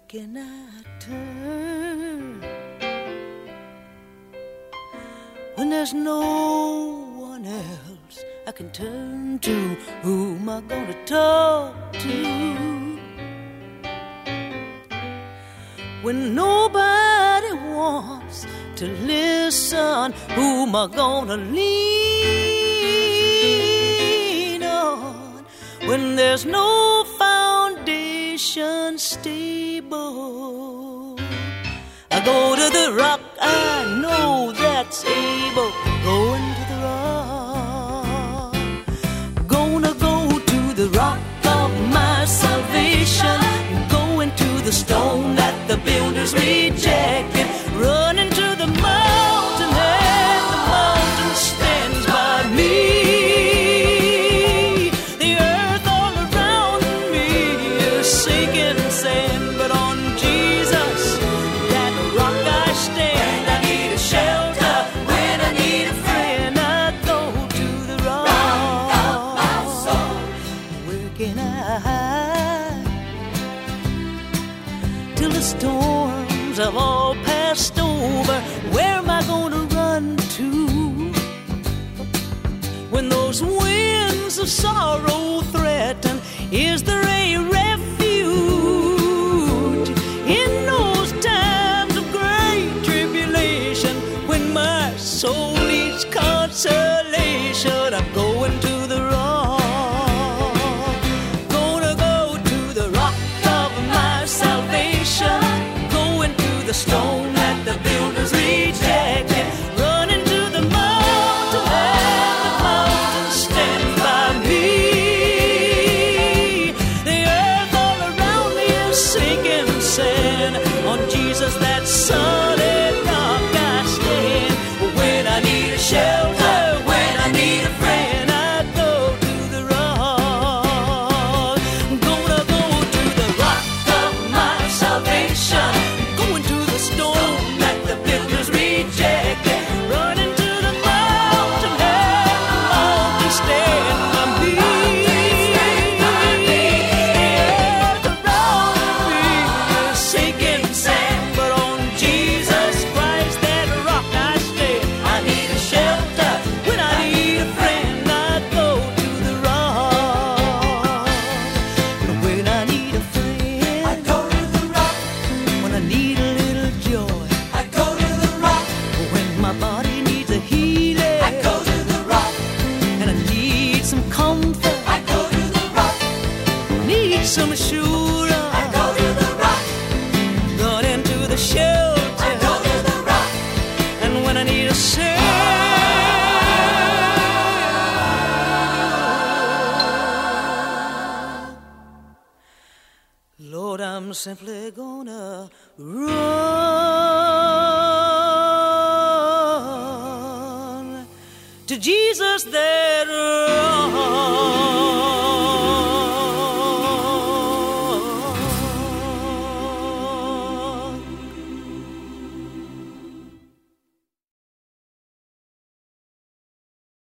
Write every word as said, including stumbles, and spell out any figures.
can I turn when there's no one else I can turn to? Who am I gonna talk to when nobody wants to listen? Who am I gonna lean on when there's no foundation stable? I go to the rock I know that's able. Going to the rock, gonna go to the rock of my salvation. Going to the stone that the builders rejected. Running to the mountain and the mountain stands by me. The earth all around me is sinking sand, but on Jesus, that rock I stand. I need a shelter when I need a friend. I go to the rock. Rock of my soul. Where can I hide till the storms have all passed over? Where am I gonna run to when those winds of sorrow threaten? Is there a refuge in those times of great tribulation when my soul needs consolation? I'm going to the rock, gonna go to the rock of my salvation. Going to the stone that the builders rejected. Running to the mountain and the mountain stands by me. The earth all around me is sinking sand. On Jesus, that solid rock I stand. When I need a shelter, when I need a friend, I go to the rock. Gonna go to the rock of my salvation. Going to the stone that the builders rejected. Running to the mountain and the mountain stand by me. The earth around me is sinking sand, but on Jesus Christ, that rock I stand. I need a shelter when I need a friend. I go to the rock. When I need a friend, I go to the rock. When I need a little joy, I go to the rock. When my body needs a healing, I go to the rock. And I need some comfort, I go to the rock. Need some assurance, I go to the rock. Run into the shelter, I go to the rock. And when I need a Savior, Lord, I'm simply gonna run to Jesus, that rock.